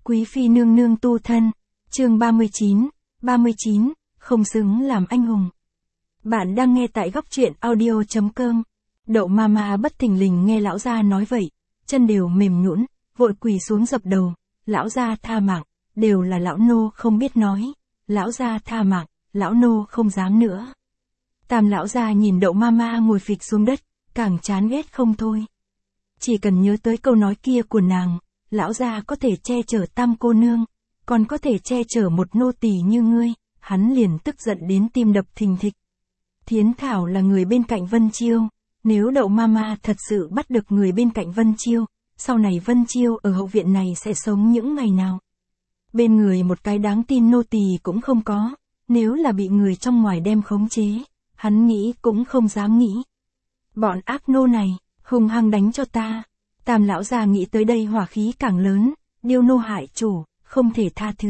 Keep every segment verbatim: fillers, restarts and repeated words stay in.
Quý phi nương nương tu thân, chương ba mươi chín, ba mươi chín, không xứng làm anh hùng. Bạn đang nghe tại góc truyện audio chấm com. Đậu Mama bất thình lình nghe lão gia nói vậy, chân đều mềm nhũn, vội quỳ xuống dập đầu, lão gia tha mạng, đều là lão nô không biết nói, lão gia tha mạng, lão nô không dám nữa. Tam lão gia nhìn Đậu Mama ngồi phịch xuống đất, càng chán ghét không thôi. Chỉ cần nhớ tới câu nói kia của nàng, lão gia có thể che chở Tam cô nương, còn có thể che chở một nô tỳ như ngươi, hắn liền tức giận đến tim đập thình thịch. Thiến Thảo là người bên cạnh Vân Chiêu, nếu Đậu Mama thật sự bắt được người bên cạnh Vân Chiêu, sau này Vân Chiêu ở hậu viện này sẽ sống những ngày nào? Bên người một cái đáng tin nô tỳ cũng không có, nếu là bị người trong ngoài đem khống chế, hắn nghĩ cũng không dám nghĩ. Bọn ác nô này, hung hăng đánh cho ta. Tam lão già nghĩ tới đây hỏa khí càng lớn, điêu nô hại chủ, không thể tha thứ.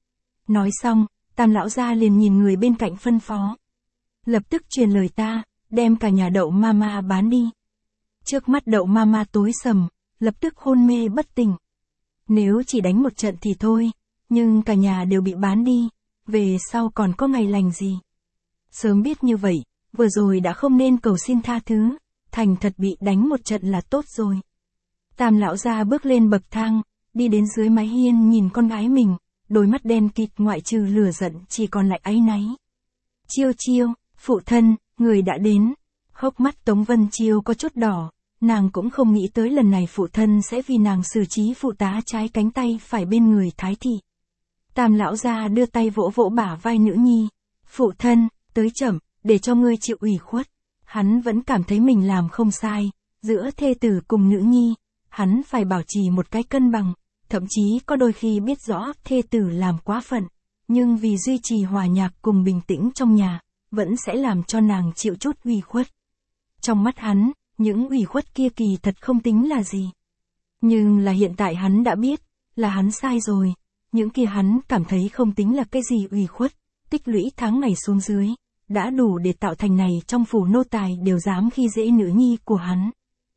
Nói xong, Tam lão gia liền nhìn người bên cạnh phân phó. Lập tức truyền lời ta, đem cả nhà Đậu Mama bán đi. Trước mắt Đậu Mama tối sầm, lập tức hôn mê bất tỉnh. Nếu chỉ đánh một trận thì thôi, nhưng cả nhà đều bị bán đi, về sau còn có ngày lành gì. Sớm biết như vậy, vừa rồi đã không nên cầu xin tha thứ, thành thật bị đánh một trận là tốt rồi. Tam lão gia bước lên bậc thang, đi đến dưới mái hiên nhìn con gái mình, đôi mắt đen kịt ngoại trừ lửa giận chỉ còn lại áy náy. Chiêu chiêu, phụ thân, người đã đến. Hốc mắt Tống Vân Chiêu có chút đỏ, nàng cũng không nghĩ tới lần này phụ thân sẽ vì nàng xử trí phụ tá trái cánh tay phải bên người Thái thị. Tam lão gia đưa tay vỗ vỗ bả vai nữ nhi. Phụ thân, tới chậm, để cho ngươi chịu ủy khuất. Hắn vẫn cảm thấy mình làm không sai, giữa thê tử cùng nữ nhi, hắn phải bảo trì một cái cân bằng, thậm chí có đôi khi biết rõ thê tử làm quá phận, nhưng vì duy trì hòa nhạc cùng bình tĩnh trong nhà, vẫn sẽ làm cho nàng chịu chút ủy khuất. Trong mắt hắn, những ủy khuất kia kỳ thật không tính là gì. Nhưng là hiện tại hắn đã biết, là hắn sai rồi, những kia hắn cảm thấy không tính là cái gì ủy khuất, tích lũy tháng ngày xuống dưới, đã đủ để tạo thành này trong phủ nô tài đều dám khi dễ nữ nhi của hắn.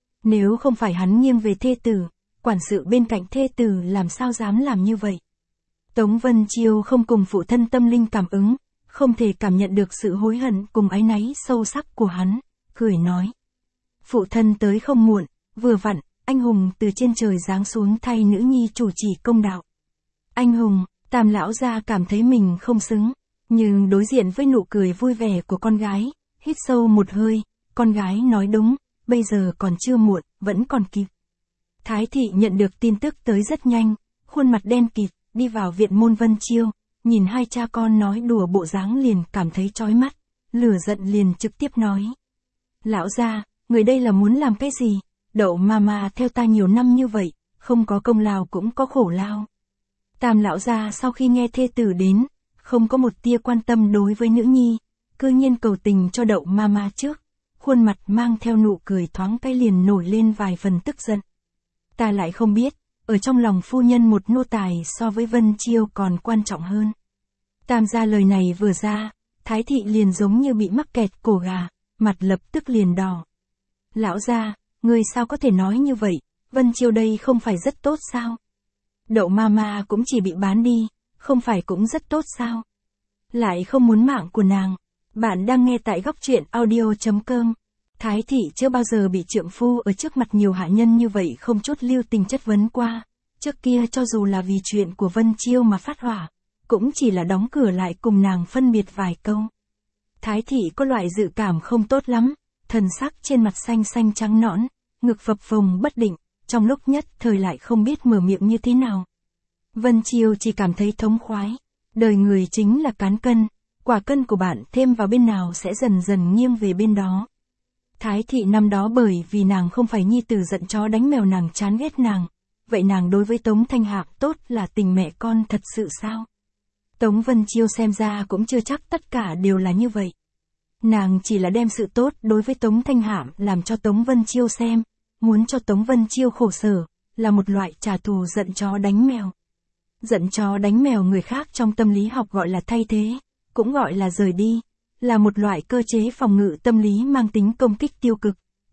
Nếu không phải hắn nghiêng về thê tử, quản sự bên cạnh thê tử làm sao dám làm như vậy. Tống Vân Chiêu không cùng phụ thân tâm linh cảm ứng, không thể cảm nhận được sự hối hận cùng áy náy sâu sắc của hắn, cười nói. Phụ thân tới không muộn, vừa vặn, anh hùng từ trên trời giáng xuống thay nữ nhi chủ trì công đạo. Anh hùng, Tam lão gia cảm thấy mình không xứng, nhưng đối diện với nụ cười vui vẻ của con gái, hít sâu một hơi, con gái nói đúng, bây giờ còn chưa muộn, vẫn còn kịp. Thái thị nhận được tin tức tới rất nhanh, khuôn mặt đen kịt, đi vào viện môn Vân Chiêu, nhìn hai cha con nói đùa bộ dáng liền cảm thấy chói mắt, lửa giận liền trực tiếp nói. Lão gia, người đây là muốn làm cái gì? Đậu Mama theo ta nhiều năm như vậy, không có công lao cũng có khổ lao. Tam lão gia sau khi nghe thê tử đến, không có một tia quan tâm đối với nữ nhi, cư nhiên cầu tình cho Đậu Mama trước, khuôn mặt mang theo nụ cười thoáng cái liền nổi lên vài phần tức giận. Ta lại không biết, ở trong lòng phu nhân một nô tài so với Vân Chiêu còn quan trọng hơn. Tam gia lời này vừa ra, Thái thị liền giống như bị mắc kẹt cổ gà, mặt lập tức liền đỏ. Lão gia, ngươi sao có thể nói như vậy, Vân Chiêu đây không phải rất tốt sao? Đậu Mama cũng chỉ bị bán đi, không phải cũng rất tốt sao? Lại không muốn mạng của nàng. Bạn đang nghe tại góc truyện audio chấm com. Thái thị chưa bao giờ bị trượng phu ở trước mặt nhiều hạ nhân như vậy không chút lưu tình chất vấn qua. Trước kia cho dù là vì chuyện của Vân Chiêu mà phát hỏa, cũng chỉ là đóng cửa lại cùng nàng phân biệt vài câu. Thái thị có loại dự cảm không tốt lắm, thần sắc trên mặt xanh xanh trắng nõn, ngực phập phồng bất định, trong lúc nhất thời lại không biết mở miệng như thế nào. Vân Chiêu chỉ cảm thấy thống khoái, đời người chính là cán cân, quả cân của bạn thêm vào bên nào sẽ dần dần nghiêng về bên đó. Thái thị năm đó bởi vì nàng không phải nhi tử giận chó đánh mèo nàng chán ghét nàng, vậy nàng đối với Tống Thanh Hạc tốt là tình mẹ con thật sự sao? Tống Vân Chiêu xem ra cũng chưa chắc tất cả đều là như vậy. Nàng chỉ là đem sự tốt đối với Tống Thanh Hạm làm cho Tống Vân Chiêu xem, muốn cho Tống Vân Chiêu khổ sở, là một loại trả thù giận chó đánh mèo. Giận chó đánh mèo người khác trong tâm lý học gọi là thay thế, cũng gọi là rời đi, là một loại cơ chế phòng ngự tâm lý mang tính công kích tiêu cực,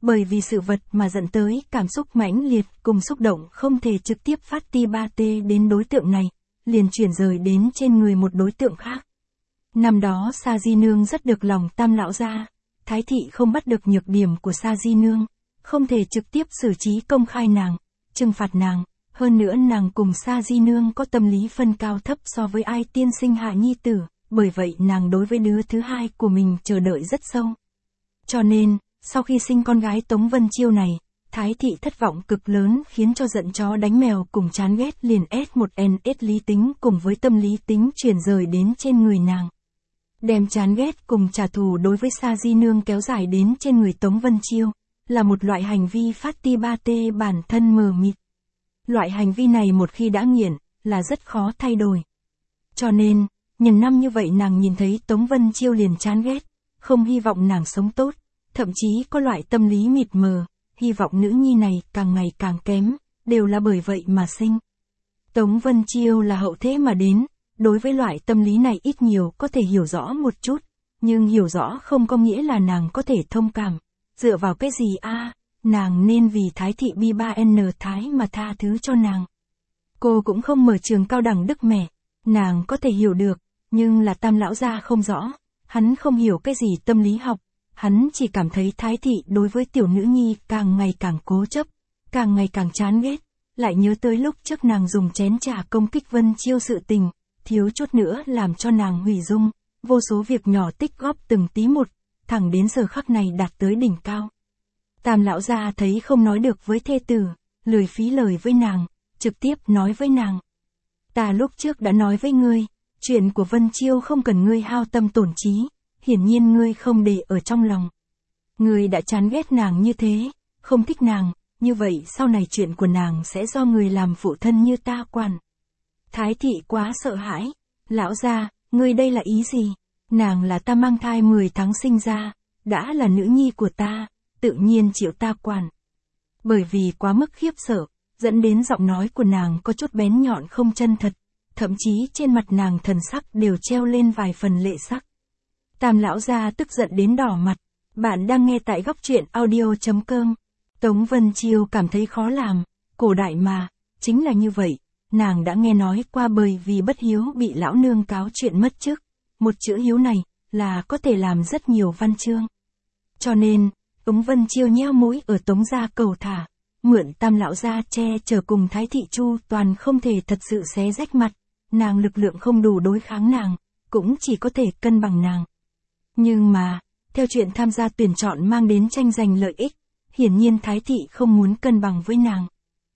bởi vì sự vật mà dẫn tới cảm xúc mãnh liệt cùng xúc động không thể trực tiếp phát ti ba tê đến đối tượng này, liền chuyển rời đến trên người một đối tượng khác. Năm đó Sa Di Nương rất được lòng Tam lão gia, Thái thị không bắt được nhược điểm của Sa Di Nương, không thể trực tiếp xử trí công khai nàng, trừng phạt nàng, hơn nữa nàng cùng Sa Di Nương có tâm lý phân cao thấp so với ai tiên sinh hạ nhi tử, bởi vậy nàng đối với đứa thứ hai của mình chờ đợi rất sâu. Cho nên, sau khi sinh con gái Tống Vân Chiêu này, Thái thị thất vọng cực lớn khiến cho giận chó đánh mèo cùng chán ghét liền S một N S lý tính cùng với tâm lý tính chuyển rời đến trên người nàng. Đem chán ghét cùng trả thù đối với Sa Di Nương kéo dài đến trên người Tống Vân Chiêu, là một loại hành vi phát ti ba tê bản thân mờ mịt. Loại hành vi này một khi đã nghiện, là rất khó thay đổi. Cho nên, nhiều năm như vậy nàng nhìn thấy Tống Vân Chiêu liền chán ghét, không hy vọng nàng sống tốt, thậm chí có loại tâm lý mịt mờ, hy vọng nữ nhi này càng ngày càng kém, đều là bởi vậy mà sinh. Tống Vân Chiêu là hậu thế mà đến, đối với loại tâm lý này ít nhiều có thể hiểu rõ một chút, nhưng hiểu rõ không có nghĩa là nàng có thể thông cảm. Dựa vào cái gì a? À, nàng nên vì Thái thị bi ba N Thái mà tha thứ cho nàng. Cô cũng không mở trường cao đẳng Đức Mẹ, nàng có thể hiểu được, nhưng là Tam lão gia không rõ, hắn không hiểu cái gì tâm lý học, hắn chỉ cảm thấy Thái thị đối với tiểu nữ nhi càng ngày càng cố chấp, càng ngày càng chán ghét, lại nhớ tới lúc trước nàng dùng chén trà công kích Vân Chiêu sự tình, thiếu chút nữa làm cho nàng hủy dung, vô số việc nhỏ tích góp từng tí một, thẳng đến giờ khắc này đạt tới đỉnh cao. Tam lão gia thấy không nói được với thê tử, lười phí lời với nàng, trực tiếp nói với nàng. Ta lúc trước đã nói với ngươi, chuyện của Vân Chiêu không cần ngươi hao tâm tổn trí, hiển nhiên ngươi không để ở trong lòng. Ngươi đã chán ghét nàng như thế, không thích nàng, như vậy sau này chuyện của nàng sẽ do người làm phụ thân như ta quản. Thái thị quá sợ hãi, lão gia, ngươi đây là ý gì? Nàng là ta mang thai mười tháng sinh ra, đã là nữ nhi của ta, tự nhiên chịu ta quản. Bởi vì quá mức khiếp sợ, dẫn đến giọng nói của nàng có chút bén nhọn không chân thật, thậm chí trên mặt nàng thần sắc đều treo lên vài phần lệ sắc. Tam lão gia tức giận đến đỏ mặt, bạn đang nghe tại góc truyện audio chấm com. Tống Vân Chiêu cảm thấy khó làm, cổ đại mà, chính là như vậy, nàng đã nghe nói qua bởi vì bất hiếu bị lão nương cáo chuyện mất chức. Một chữ hiếu này, là có thể làm rất nhiều văn chương. Cho nên, Tống Vân Chiêu nheo mũi ở Tống gia cầu thả, mượn Tam lão gia che chở cùng Thái thị Chu toàn không thể thật sự xé rách mặt, nàng lực lượng không đủ đối kháng nàng, cũng chỉ có thể cân bằng nàng. Nhưng mà, theo chuyện tham gia tuyển chọn mang đến tranh giành lợi ích, hiển nhiên Thái thị không muốn cân bằng với nàng.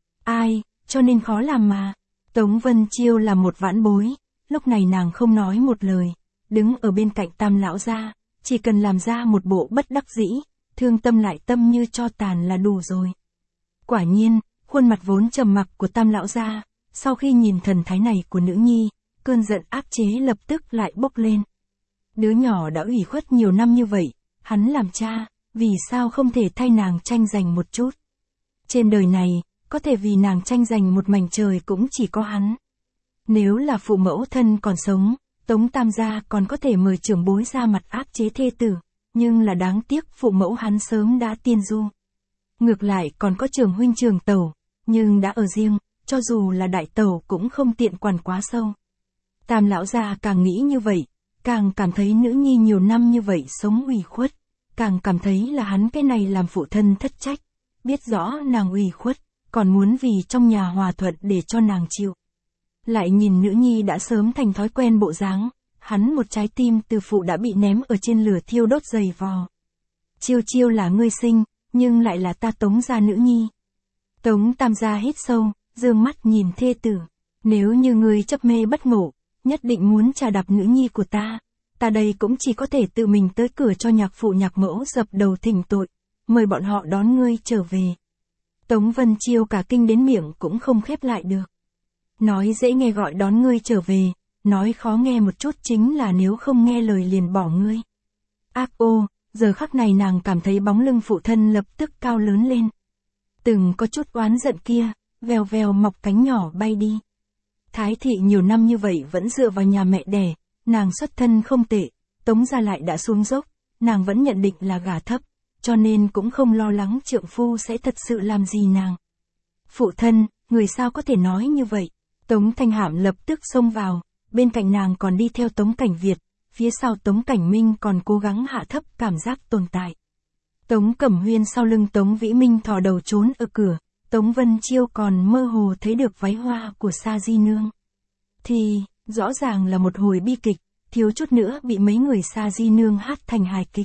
Ai, cho nên khó làm mà. Tống Vân Chiêu là một vãn bối, lúc này nàng không nói một lời, đứng ở bên cạnh Tam lão gia, chỉ cần làm ra một bộ bất đắc dĩ, thương tâm lại tâm như tro tàn là đủ rồi. Quả nhiên, khuôn mặt vốn trầm mặc của Tam lão gia, sau khi nhìn thần thái này của nữ nhi, cơn giận áp chế lập tức lại bốc lên. Đứa nhỏ đã ủy khuất nhiều năm như vậy, hắn làm cha, vì sao không thể thay nàng tranh giành một chút? Trên đời này, có thể vì nàng tranh giành một mảnh trời cũng chỉ có hắn. Nếu là phụ mẫu thân còn sống, Tống Tam gia còn có thể mời trưởng bối ra mặt áp chế thê tử, nhưng là đáng tiếc phụ mẫu hắn sớm đã tiên du. Ngược lại còn có trưởng huynh trưởng tẩu, nhưng đã ở riêng, cho dù là đại tẩu cũng không tiện quản quá sâu. Tam lão gia càng nghĩ như vậy, càng cảm thấy nữ nhi nhiều năm như vậy sống ủy khuất, càng cảm thấy là hắn cái này làm phụ thân thất trách, biết rõ nàng ủy khuất, còn muốn vì trong nhà hòa thuận để cho nàng chịu. Lại nhìn nữ nhi đã sớm thành thói quen bộ dáng, hắn một trái tim từ phụ đã bị ném ở trên lửa thiêu đốt dày vò. Chiêu Chiêu là ngươi sinh, nhưng lại là ta Tống gia nữ nhi. Tống Tam gia hít sâu, dương mắt nhìn thê tử, nếu như ngươi chấp mê bất ngộ, nhất định muốn trà đạp nữ nhi của ta, ta đây cũng chỉ có thể tự mình tới cửa cho nhạc phụ nhạc mẫu dập đầu thỉnh tội, mời bọn họ đón ngươi trở về. Tống Vân Chiêu cả kinh đến miệng cũng không khép lại được. Nói dễ nghe gọi đón ngươi trở về, nói khó nghe một chút chính là nếu không nghe lời liền bỏ ngươi. Ác ô, giờ khắc này nàng cảm thấy bóng lưng phụ thân lập tức cao lớn lên. Từng có chút oán giận kia, vèo vèo mọc cánh nhỏ bay đi. Thái thị nhiều năm như vậy vẫn dựa vào nhà mẹ đẻ, nàng xuất thân không tệ, Tống gia lại đã xuống dốc, nàng vẫn nhận định là gả thấp, cho nên cũng không lo lắng trượng phu sẽ thật sự làm gì nàng. Phụ thân, người sao có thể nói như vậy? Tống Thanh Hạm lập tức xông vào, bên cạnh nàng còn đi theo Tống Cảnh Việt, phía sau Tống Cảnh Minh còn cố gắng hạ thấp cảm giác tồn tại. Tống Cẩm Huyên sau lưng Tống Vĩ Minh thò đầu trốn ở cửa, Tống Vân Chiêu còn mơ hồ thấy được váy hoa của Sa Di Nương. Thì, rõ ràng là một hồi bi kịch, thiếu chút nữa bị mấy người Sa Di Nương hát thành hài kịch.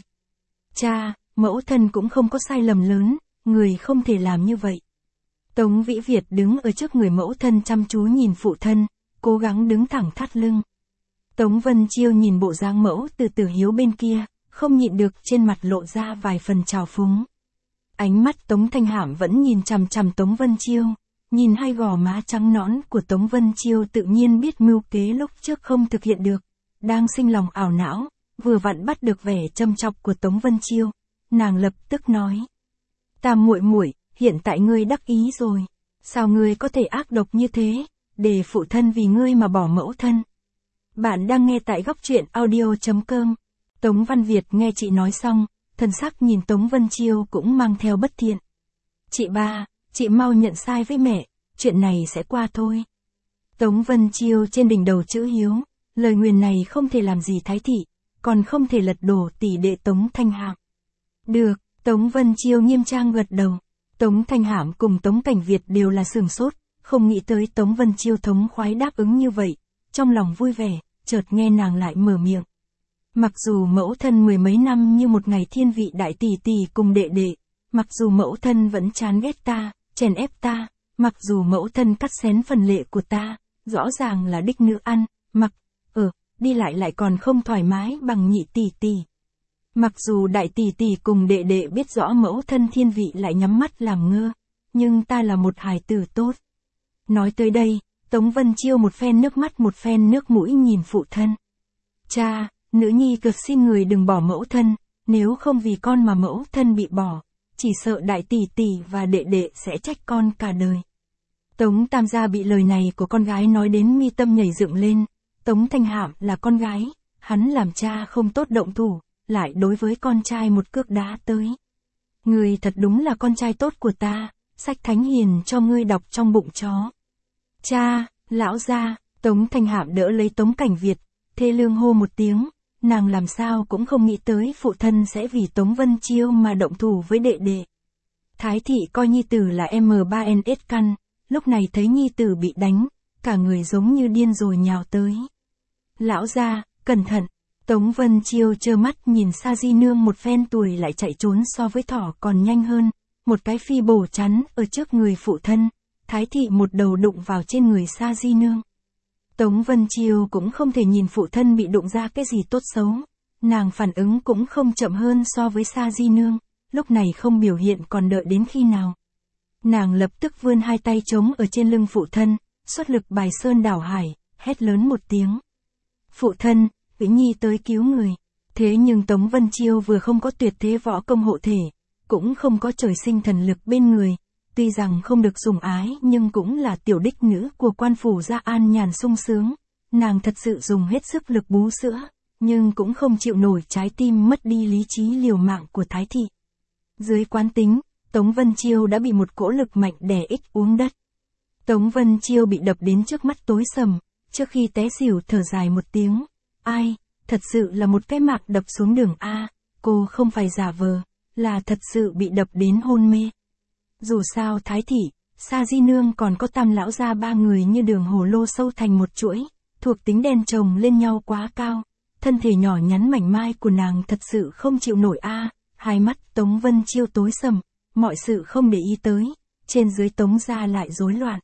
Cha, mẫu thân cũng không có sai lầm lớn, người không thể làm như vậy. Tống Vĩ Việt đứng ở trước người mẫu thân chăm chú nhìn phụ thân, cố gắng đứng thẳng thắt lưng. Tống Vân Chiêu nhìn bộ dáng mẫu từ Tử Hiếu bên kia, không nhịn được trên mặt lộ ra vài phần trào phúng. Ánh mắt Tống Thanh Hạm vẫn nhìn chằm chằm Tống Vân Chiêu, nhìn hai gò má trắng nõn của Tống Vân Chiêu tự nhiên biết mưu kế lúc trước không thực hiện được, đang sinh lòng ảo não, vừa vặn bắt được vẻ châm chọc của Tống Vân Chiêu, nàng lập tức nói: "Tam muội muội, hiện tại ngươi đắc ý rồi, sao ngươi có thể ác độc như thế, để phụ thân vì ngươi mà bỏ mẫu thân?" Bạn đang nghe tại góc truyện audio chấm com. Tống Văn Việt nghe chị nói xong, thần sắc nhìn Tống Vân Chiêu cũng mang theo bất thiện. "Chị ba, chị mau nhận sai với mẹ, chuyện này sẽ qua thôi." Tống Vân Chiêu trên đỉnh đầu chữ hiếu, lời nguyền này không thể làm gì Thái thị, còn không thể lật đổ tỷ đệ Tống Thanh Hạm. "Được." Tống Vân Chiêu nghiêm trang gật đầu. Tống Thanh Hạm cùng Tống Cảnh Việt đều là sửng sốt, không nghĩ tới Tống Vân Chiêu thống khoái đáp ứng như vậy, trong lòng vui vẻ, chợt nghe nàng lại mở miệng. "Mặc dù mẫu thân mười mấy năm như một ngày thiên vị đại tỷ tỷ cùng đệ đệ, mặc dù mẫu thân vẫn chán ghét ta, chèn ép ta, mặc dù mẫu thân cắt xén phần lệ của ta, rõ ràng là đích nữ ăn, mặc, ở, đi lại lại còn không thoải mái bằng nhị tỷ tỷ. Mặc dù đại tỷ tỷ cùng đệ đệ biết rõ mẫu thân thiên vị lại nhắm mắt làm ngơ, nhưng ta là một hài tử tốt." Nói tới đây, Tống Vân Chiêu một phen nước mắt một phen nước mũi nhìn phụ thân. "Cha, nữ nhi cực xin người đừng bỏ mẫu thân, nếu không vì con mà mẫu thân bị bỏ, chỉ sợ đại tỷ tỷ và đệ đệ sẽ trách con cả đời." Tống Tam gia bị lời này của con gái nói đến mi tâm nhảy dựng lên, Tống Thanh Hạm là con gái, hắn làm cha không tốt động thủ, lại đối với con trai một cước đá tới. "Ngươi thật đúng là con trai tốt của ta, sách thánh hiền cho ngươi đọc trong bụng chó." "Cha, lão gia." Tống Thanh Hạm đỡ lấy Tống Cảnh Việt, thê lương hô một tiếng, nàng làm sao cũng không nghĩ tới phụ thân sẽ vì Tống Vân Chiêu mà động thủ với đệ đệ. Thái thị coi nhi tử là em ba N S căn, lúc này thấy nhi tử bị đánh, cả người giống như điên rồi nhào tới. "Lão gia, cẩn thận." Tống Vân Chiêu trơ mắt nhìn Sa Di Nương một phen tuổi lại chạy trốn so với thỏ còn nhanh hơn, một cái phi bổ chắn ở trước người phụ thân, Thái thị một đầu đụng vào trên người Sa Di Nương. Tống Vân Chiêu cũng không thể nhìn phụ thân bị đụng ra cái gì tốt xấu, nàng phản ứng cũng không chậm hơn so với Sa Di Nương, lúc này không biểu hiện còn đợi đến khi nào. Nàng lập tức vươn hai tay trống ở trên lưng phụ thân, xuất lực bài sơn đảo hải, hét lớn một tiếng. "Phụ thân, Vĩ Nhi tới cứu người." Thế nhưng Tống Vân Chiêu vừa không có tuyệt thế võ công hộ thể, cũng không có trời sinh thần lực bên người, tuy rằng không được sủng ái nhưng cũng là tiểu đích nữ của quan phủ Gia An Nhàn sung sướng, nàng thật sự dùng hết sức lực bú sữa, nhưng cũng không chịu nổi trái tim mất đi lý trí liều mạng của Thái thị. Dưới quán tính, Tống Vân Chiêu đã bị một cỗ lực mạnh đè ích uống đất. Tống Vân Chiêu bị đập đến trước mắt tối sầm, trước khi té xỉu thở dài một tiếng. "Ai, thật sự là một cái mạc đập xuống đường A, cô không phải giả vờ, là thật sự bị đập đến hôn mê." Dù sao Thái thị, Sa Di Nương còn có Tam lão gia ba người như đường hồ lô sâu thành một chuỗi, thuộc tính đen chồng lên nhau quá cao, thân thể nhỏ nhắn mảnh mai của nàng thật sự không chịu nổi a. Hai mắt Tống Vân Chiêu tối sầm, mọi sự không để ý tới, trên dưới Tống gia lại rối loạn.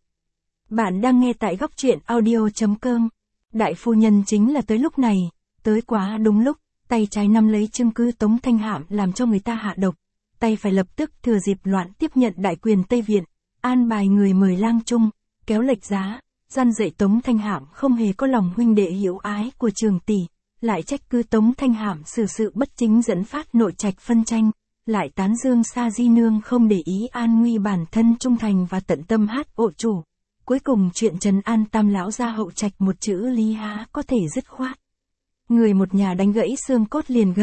Bạn đang nghe tại góc truyện audio chấm com. Đại phu nhân chính là tới lúc này, tới quá đúng lúc, tay trái nắm lấy chứng cứ Tống Thanh Hạm làm cho người ta hạ độc, tay phải lập tức thừa dịp loạn tiếp nhận đại quyền Tây Viện, an bài người mời lang trung, kéo lệch giá, gian dạy Tống Thanh Hạm không hề có lòng huynh đệ hiểu ái của Trường tỷ, lại trách cứ Tống Thanh Hạm xử sự bất chính dẫn phát nội trạch phân tranh, lại tán dương Sa Di Nương không để ý an nguy bản thân trung thành và tận tâm hát ộ chủ. Cuối cùng chuyện trấn an Tam lão gia hậu trạch một chữ lý há có thể dứt khoát. Người một nhà đánh gãy xương cốt liền gân,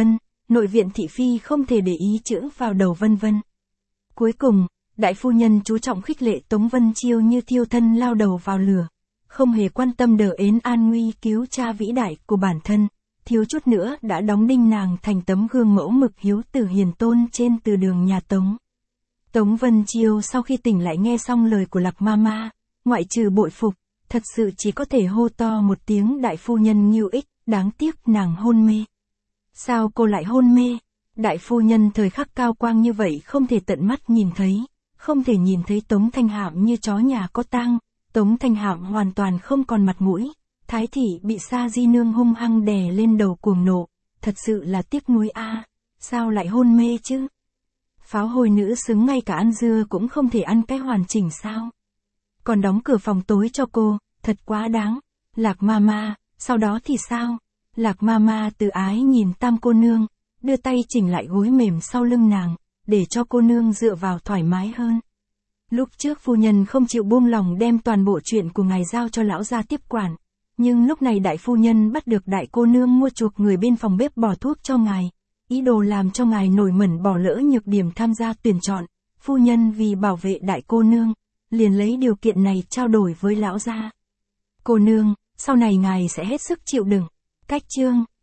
nội viện thị phi không thể để ý chữ vào đầu vân vân. Cuối cùng, đại phu nhân chú trọng khích lệ Tống Vân Chiêu như thiêu thân lao đầu vào lửa, không hề quan tâm đờ ến an nguy cứu cha vĩ đại của bản thân, thiếu chút nữa đã đóng đinh nàng thành tấm gương mẫu mực hiếu tử hiền tôn trên từ đường nhà Tống. Tống Vân Chiêu sau khi tỉnh lại nghe xong lời của Lạc Mama, ngoại trừ bội phục, thật sự chỉ có thể hô to một tiếng đại phu nhân ngưu ích, đáng tiếc nàng hôn mê. Sao cô lại hôn mê? Đại phu nhân thời khắc cao quang như vậy không thể tận mắt nhìn thấy, không thể nhìn thấy Tống Thanh Hạm như chó nhà có tang, Tống Thanh Hạm hoàn toàn không còn mặt mũi, Thái thị bị Sa Di Nương hung hăng đè lên đầu cuồng nộ, thật sự là tiếc nuối a, sao lại hôn mê chứ? Pháo hôi nữ xứng ngay cả ăn dưa cũng không thể ăn cái hoàn chỉnh sao? Còn đóng cửa phòng tối cho cô, thật quá đáng. Lạc Mama, sau đó thì sao? Lạc Mama từ ái nhìn Tam cô nương, đưa tay chỉnh lại gối mềm sau lưng nàng, để cho cô nương dựa vào thoải mái hơn. Lúc trước phu nhân không chịu buông lòng đem toàn bộ chuyện của ngài giao cho lão gia tiếp quản, nhưng lúc này đại phu nhân bắt được đại cô nương mua chuộc người bên phòng bếp bỏ thuốc cho ngài, ý đồ làm cho ngài nổi mẩn bỏ lỡ nhược điểm tham gia tuyển chọn, phu nhân vì bảo vệ đại cô nương, liền lấy điều kiện này trao đổi với lão gia. Cô nương, sau này ngài sẽ hết sức chịu đựng. Cách chương